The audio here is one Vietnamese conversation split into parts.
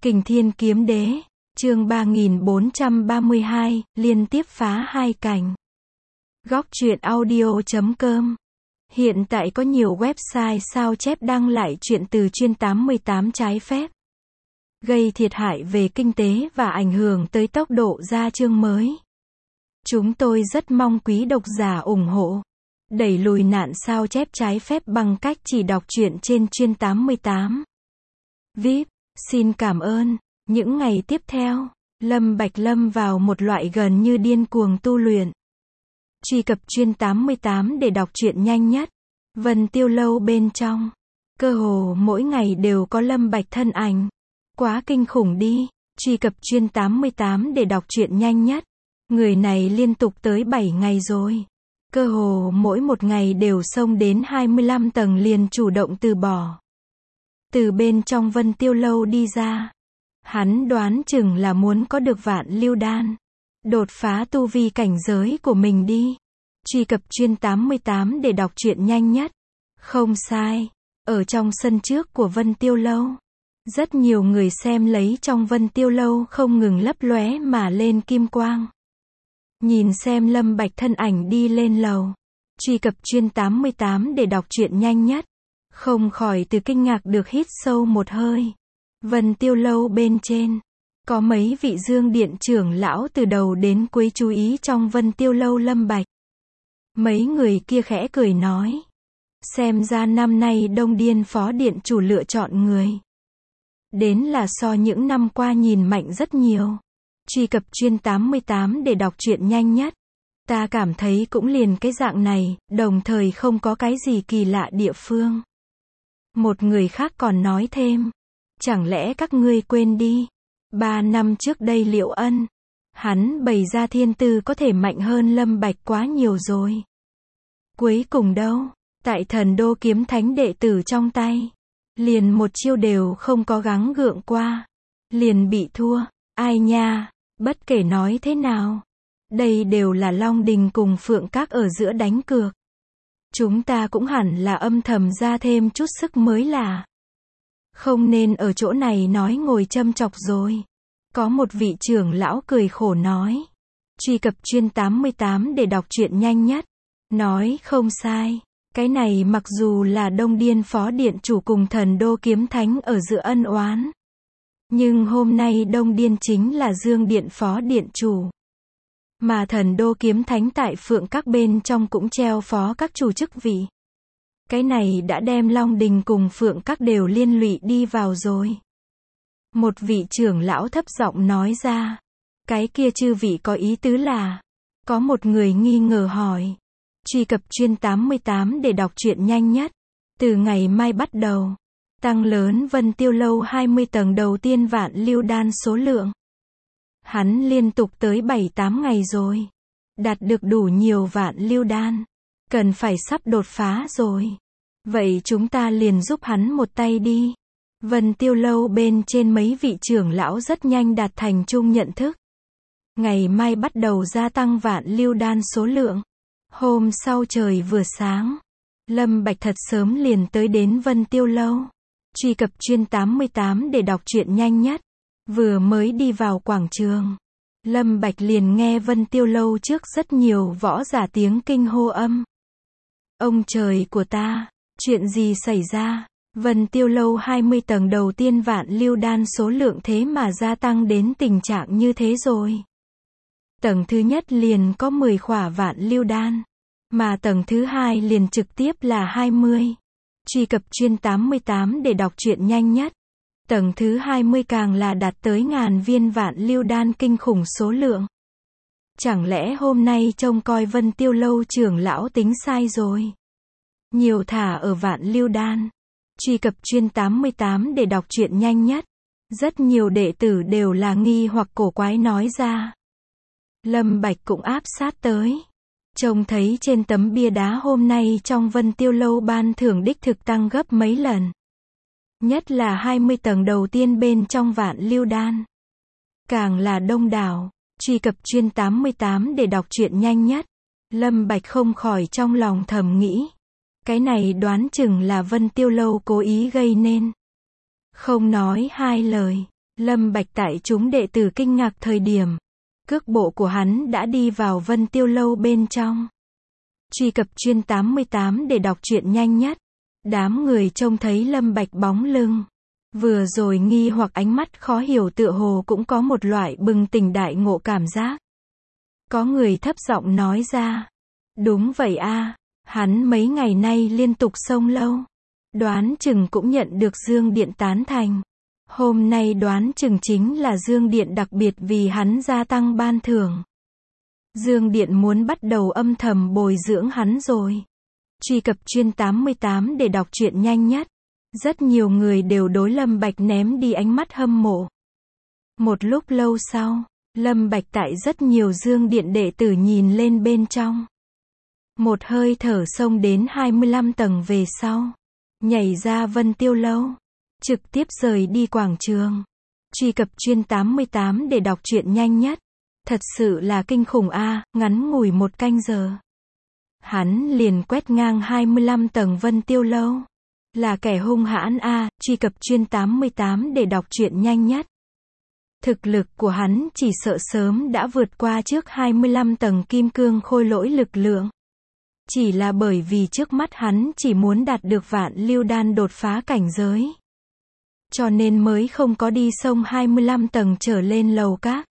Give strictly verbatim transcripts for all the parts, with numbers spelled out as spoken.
Kình Thiên Kiếm Đế, chương ba nghìn bốn trăm ba mươi hai, liên tiếp phá hai cảnh. Góc truyện audio chấm com. Hiện tại có nhiều website sao chép đăng lại truyện từ chuyên tám mươi tám trái phép, gây thiệt hại về kinh tế và ảnh hưởng tới tốc độ ra chương mới. Chúng tôi rất mong quý độc giả ủng hộ, đẩy lùi nạn sao chép trái phép bằng cách chỉ đọc truyện trên chuyên tám mươi tám. vê i pê, xin cảm ơn. Những ngày tiếp theo, Lâm Bạch lâm vào một loại gần như điên cuồng tu luyện. Truy cập chuyên tám mươi tám để đọc truyện nhanh nhất. Vân Tiêu Lâu bên trong, cơ hồ mỗi ngày đều có Lâm Bạch thân ảnh. Quá kinh khủng đi. Truy cập chuyên tám mươi tám để đọc truyện nhanh nhất. Người này liên tục tới bảy ngày rồi. Cơ hồ mỗi một ngày đều xông đến hai mươi lăm tầng liền chủ động từ bỏ. Từ bên trong Vân Tiêu Lâu đi ra, hắn đoán chừng là muốn có được vạn lưu đan, đột phá tu vi cảnh giới của mình đi. Truy cập chuyên tám mươi tám để đọc truyện nhanh nhất. Không sai, ở trong sân trước của Vân Tiêu Lâu, rất nhiều người xem lấy trong Vân Tiêu Lâu không ngừng lấp lóe mà lên kim quang. Nhìn xem Lâm Bạch thân ảnh đi lên lầu. Truy cập chuyên tám mươi tám để đọc truyện nhanh nhất. Không khỏi từ kinh ngạc được hít sâu một hơi. Vân Tiêu Lâu bên trên, có mấy vị Dương Điện trưởng lão từ đầu đến cuối chú ý trong Vân Tiêu Lâu Lâm Bạch. Mấy người kia khẽ cười nói, xem ra năm nay Đông Điên phó điện chủ lựa chọn người đến là so những năm qua nhìn mạnh rất nhiều. Truy cập chuyên tám mươi tám để đọc truyện nhanh nhất. Ta cảm thấy cũng liền cái dạng này, đồng thời không có cái gì kỳ lạ địa phương. Một người khác còn nói thêm, chẳng lẽ các ngươi quên đi, ba năm trước đây Liệu Ân, hắn bày ra thiên tư có thể mạnh hơn Lâm Bạch quá nhiều rồi. Cuối cùng đâu, tại Thần Đô Kiếm Thánh đệ tử trong tay, liền một chiêu đều không có gắng gượng qua, liền bị thua. Ai nha, bất kể nói thế nào, đây đều là Long Đình cùng Phượng Các ở giữa đánh cược. Chúng ta cũng hẳn là âm thầm ra thêm chút sức mới là. Không nên ở chỗ này nói ngồi châm chọc rồi. Có một vị trưởng lão cười khổ nói. Truy cập chuyên tám mươi tám để đọc truyện nhanh nhất. Nói không sai. Cái này mặc dù là Đông Điên phó điện chủ cùng Thần Đô Kiếm Thánh ở giữa ân oán, nhưng hôm nay Đông Điên chính là Dương Điện phó điện chủ, mà Thần Đô Kiếm Thánh tại Phượng Các bên trong cũng treo phó các chủ chức vị. Cái này đã đem Long Đình cùng Phượng Các đều liên lụy đi vào rồi. Một vị trưởng lão thấp giọng nói ra. Cái kia chư vị có ý tứ là? Có một người nghi ngờ hỏi. Truy cập chuyên tám mươi tám để đọc truyện nhanh nhất. Từ ngày mai bắt đầu, tăng lớn Vân Tiêu Lâu hai mươi tầng đầu tiên vạn lưu đan số lượng. Hắn liên tục tới bảy tám ngày rồi. Đạt được đủ nhiều vạn lưu đan. Cần phải sắp đột phá rồi. Vậy chúng ta liền giúp hắn một tay đi. Vân Tiêu Lâu bên trên mấy vị trưởng lão rất nhanh đạt thành chung nhận thức. Ngày mai bắt đầu gia tăng vạn lưu đan số lượng. Hôm sau trời vừa sáng, Lâm Bạch thật sớm liền tới đến Vân Tiêu Lâu. Truy cập chuyên tám mươi tám để đọc truyện nhanh nhất. Vừa mới đi vào quảng trường, Lâm Bạch liền nghe Vân Tiêu Lâu trước rất nhiều võ giả tiếng kinh hô âm. Ông trời của ta, chuyện gì xảy ra? Vân Tiêu Lâu hai mươi tầng đầu tiên vạn lưu đan số lượng thế mà gia tăng đến tình trạng như thế rồi. Tầng thứ nhất liền có mười khỏa vạn lưu đan, mà tầng thứ hai liền trực tiếp là hai mươi. Truy cập chuyên tám mươi tám để đọc truyện nhanh nhất. Tầng thứ hai mươi càng là đạt tới ngàn viên vạn lưu đan kinh khủng số lượng. Chẳng lẽ hôm nay trông coi Vân Tiêu Lâu trưởng lão tính sai rồi? Nhiều thả ở vạn lưu đan. Truy cập chuyên tám mươi tám để đọc truyện nhanh nhất. Rất nhiều đệ tử đều là nghi hoặc cổ quái nói ra. Lâm Bạch cũng áp sát tới. Trông thấy trên tấm bia đá hôm nay trong Vân Tiêu Lâu ban thưởng đích thực tăng gấp mấy lần. Nhất là hai mươi tầng đầu tiên bên trong vạn lưu đan. Càng là đông đảo. Truy cập chuyên tám mươi tám để đọc truyện nhanh nhất. Lâm Bạch không khỏi trong lòng thầm nghĩ. Cái này đoán chừng là Vân Tiêu Lâu cố ý gây nên. Không nói hai lời, Lâm Bạch tại chúng đệ tử kinh ngạc thời điểm, cước bộ của hắn đã đi vào Vân Tiêu Lâu bên trong. Truy cập chuyên tám mươi tám để đọc truyện nhanh nhất. Đám người trông thấy Lâm Bạch bóng lưng, vừa rồi nghi hoặc ánh mắt khó hiểu tựa hồ cũng có một loại bừng tỉnh đại ngộ cảm giác. Có người thấp giọng nói ra, đúng vậy a, hắn mấy ngày nay liên tục xông lâu, đoán chừng cũng nhận được Dương Điện tán thành. Hôm nay đoán chừng chính là Dương Điện đặc biệt vì hắn gia tăng ban thưởng. Dương Điện muốn bắt đầu âm thầm bồi dưỡng hắn rồi. Truy cập chuyên tám mươi tám để đọc truyện nhanh nhất. Rất nhiều người đều đối Lâm Bạch ném đi ánh mắt hâm mộ. Một lúc lâu sau, Lâm Bạch tại rất nhiều Dương Điện đệ tử nhìn lên bên trong. Một hơi thở xông đến hai mươi lăm tầng về sau, nhảy ra Vân Tiêu Lâu, trực tiếp rời đi quảng trường. Truy cập chuyên tám mươi tám để đọc truyện nhanh nhất. Thật sự là kinh khủng a, ngắn ngủi một canh giờ. Hắn liền quét ngang hai mươi lăm tầng Vân Tiêu Lâu. Là kẻ hung hãn a, truy cập chuyên tám mươi tám để đọc truyện nhanh nhất. Thực lực của hắn chỉ sợ sớm đã vượt qua trước hai mươi lăm tầng kim cương khôi lỗi lực lượng. Chỉ là bởi vì trước mắt hắn chỉ muốn đạt được vạn lưu đan đột phá cảnh giới. Cho nên mới không có đi sông hai mươi lăm tầng trở lên lầu các.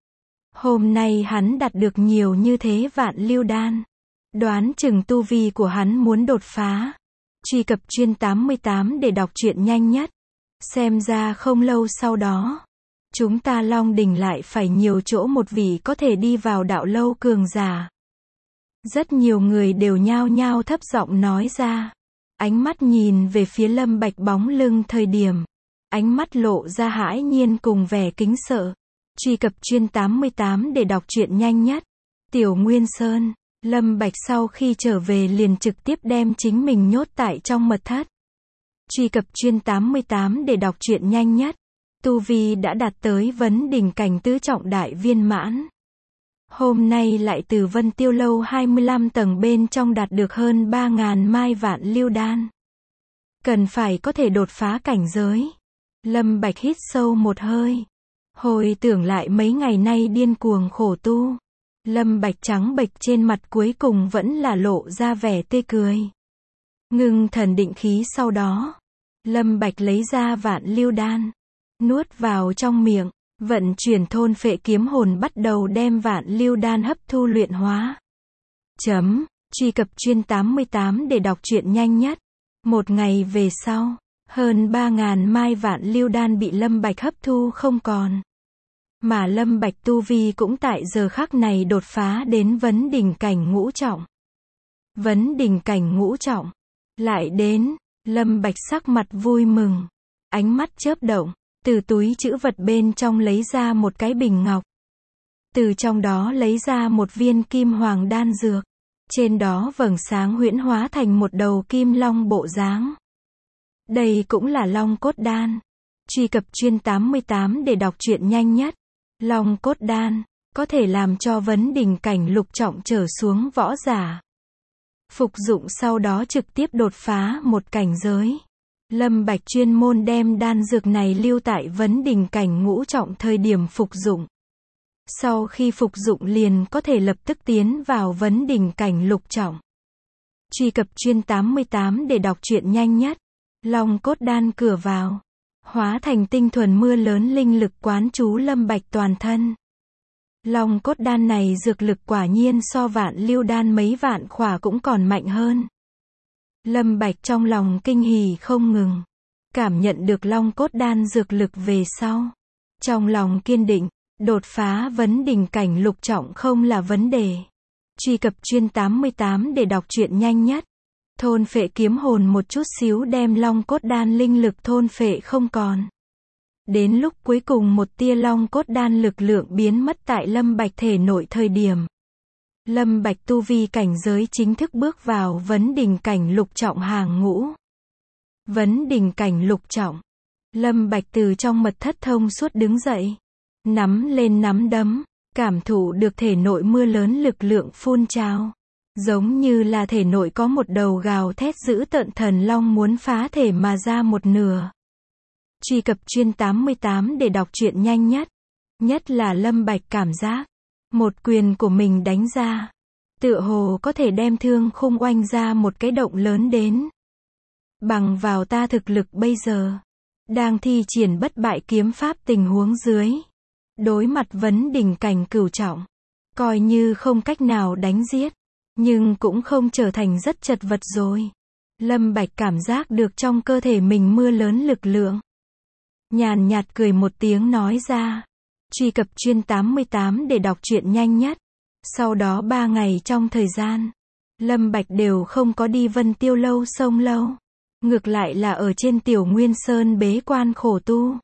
Hôm nay hắn đạt được nhiều như thế vạn lưu đan. Đoán chừng tu vi của hắn muốn đột phá. Truy cập chuyên tám mươi tám để đọc truyện nhanh nhất. Xem ra không lâu sau đó, chúng ta Long Đỉnh lại phải nhiều chỗ một vị có thể đi vào đạo lâu cường giả. Rất nhiều người đều nhao nhao thấp giọng nói ra. Ánh mắt nhìn về phía Lâm Bạch bóng lưng thời điểm, ánh mắt lộ ra hãi nhiên cùng vẻ kính sợ. Truy cập chuyên tám mươi tám để đọc truyện nhanh nhất. Tiểu Nguyên Sơn, Lâm Bạch sau khi trở về liền trực tiếp đem chính mình nhốt tại trong mật thất. Truy cập chuyên tám mươi tám để đọc truyện nhanh nhất. Tu vi đã đạt tới vấn đỉnh cảnh tứ trọng đại viên mãn. Hôm nay lại từ Vân Tiêu Lâu hai mươi lăm tầng bên trong đạt được hơn ba ngàn mai vạn lưu đan. Cần phải có thể đột phá cảnh giới. Lâm Bạch hít sâu một hơi. Hồi tưởng lại mấy ngày nay điên cuồng khổ tu. Lâm Bạch trắng bệch trên mặt cuối cùng vẫn là lộ ra vẻ tươi cười. Ngưng thần định khí sau đó, Lâm Bạch lấy ra vạn lưu đan, nuốt vào trong miệng, vận chuyển thôn phệ kiếm hồn bắt đầu đem vạn lưu đan hấp thu luyện hóa. Chấm, truy cập chuyên tám mươi tám để đọc truyện nhanh nhất. Một ngày về sau, hơn ba ngàn mai vạn lưu đan bị Lâm Bạch hấp thu không còn. Mà Lâm Bạch tu vi cũng tại giờ khắc này đột phá đến vấn đỉnh cảnh ngũ trọng. Vấn đỉnh cảnh ngũ trọng. Lại đến, Lâm Bạch sắc mặt vui mừng. Ánh mắt chớp động, từ túi trữ vật bên trong lấy ra một cái bình ngọc. Từ trong đó lấy ra một viên kim hoàng đan dược. Trên đó vầng sáng huyễn hóa thành một đầu kim long bộ dáng. Đây cũng là long cốt đan. Truy cập chuyên tám mươi tám để đọc truyện nhanh nhất. Long cốt đan, có thể làm cho vấn đỉnh cảnh lục trọng trở xuống võ giả. Phục dụng sau đó trực tiếp đột phá một cảnh giới. Lâm Bạch chuyên môn đem đan dược này lưu tại vấn đỉnh cảnh ngũ trọng thời điểm phục dụng. Sau khi phục dụng liền có thể lập tức tiến vào vấn đỉnh cảnh lục trọng. Truy cập chuyên tám mươi tám để đọc truyện nhanh nhất. Long cốt đan cửa vào, hóa thành tinh thuần mưa lớn linh lực quán chú Lâm Bạch toàn thân. Long cốt đan này dược lực quả nhiên so vạn lưu đan mấy vạn khỏa cũng còn mạnh hơn. Lâm Bạch trong lòng kinh hỉ không ngừng. Cảm nhận được long cốt đan dược lực về sau. Trong lòng kiên định, đột phá vấn đỉnh cảnh lục trọng không là vấn đề. Truy cập chuyên tám mươi tám để đọc truyện nhanh nhất. Thôn phệ kiếm hồn một chút xíu đem long cốt đan linh lực thôn phệ không còn. Đến lúc cuối cùng một tia long cốt đan lực lượng biến mất tại Lâm Bạch thể nội thời điểm. Lâm Bạch tu vi cảnh giới chính thức bước vào vấn đỉnh cảnh lục trọng hàng ngũ. Vấn đỉnh cảnh lục trọng. Lâm Bạch từ trong mật thất thông suốt đứng dậy. Nắm lên nắm đấm, cảm thụ được thể nội mưa lớn lực lượng phun trào. Giống như là thể nội có một đầu gào thét dữ tợn thần long muốn phá thể mà ra một nửa. Truy cập chuyên tám mươi tám để đọc truyện nhanh nhất. Nhất là Lâm Bạch cảm giác, một quyền của mình đánh ra, tựa hồ có thể đem thương khung oanh ra một cái động lớn đến. Bằng vào ta thực lực bây giờ, đang thi triển bất bại kiếm pháp tình huống dưới, đối mặt vấn đỉnh cảnh cửu trọng, coi như không cách nào đánh giết, nhưng cũng không trở thành rất chật vật rồi. Lâm Bạch cảm giác được trong cơ thể mình mưa lớn lực lượng. Nhàn nhạt cười một tiếng nói ra. Truy cập chuyên tám mươi tám để đọc truyện nhanh nhất. Sau đó ba ngày trong thời gian, Lâm Bạch đều không có đi Vân Tiêu Lâu sông lâu. Ngược lại là ở trên Tiểu Nguyên Sơn bế quan khổ tu.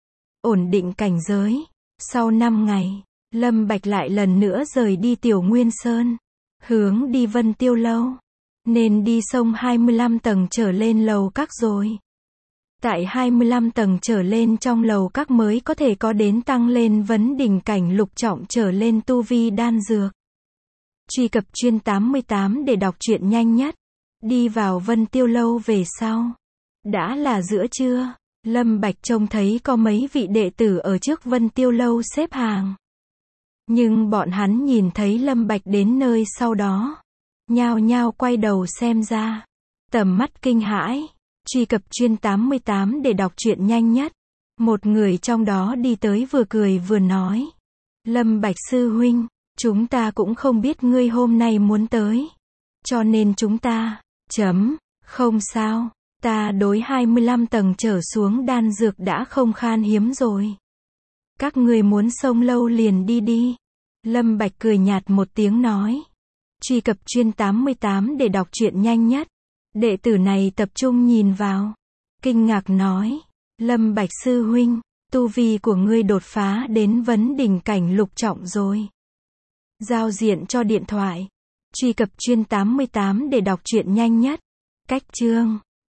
Ổn định cảnh giới. Sau năm ngày, Lâm Bạch lại lần nữa rời đi Tiểu Nguyên Sơn. Hướng đi Vân Tiêu Lâu. Nên đi sông hai mươi lăm tầng trở lên lầu các rồi. Tại hai mươi lăm tầng trở lên trong lầu các mới có thể có đến tăng lên vấn đỉnh cảnh lục trọng trở lên tu vi đan dược. Truy cập chuyên tám mươi tám để đọc truyện nhanh nhất. Đi vào Vân Tiêu Lâu về sau. Đã là giữa trưa, Lâm Bạch trông thấy có mấy vị đệ tử ở trước Vân Tiêu Lâu xếp hàng. Nhưng bọn hắn nhìn thấy Lâm Bạch đến nơi sau đó, nhao nhao quay đầu xem ra. Tầm mắt kinh hãi. Truy cập chuyên tám mươi tám để đọc truyện nhanh nhất. Một người trong đó đi tới vừa cười vừa nói. Lâm Bạch sư huynh, chúng ta cũng không biết ngươi hôm nay muốn tới. Cho nên chúng ta, chấm, không sao, ta đối hai mươi lăm tầng trở xuống đan dược đã không khan hiếm rồi. Các ngươi muốn xông lâu liền đi đi. Lâm Bạch cười nhạt một tiếng nói. Truy cập chuyên tám mươi tám để đọc truyện nhanh nhất. Đệ tử này tập trung nhìn vào. Kinh ngạc nói. Lâm Bạch sư huynh, tu vi của ngươi đột phá đến vấn đỉnh cảnh lục trọng rồi. Giao diện cho điện thoại. Truy cập chuyên tám mươi tám để đọc truyện nhanh nhất. Cách chương.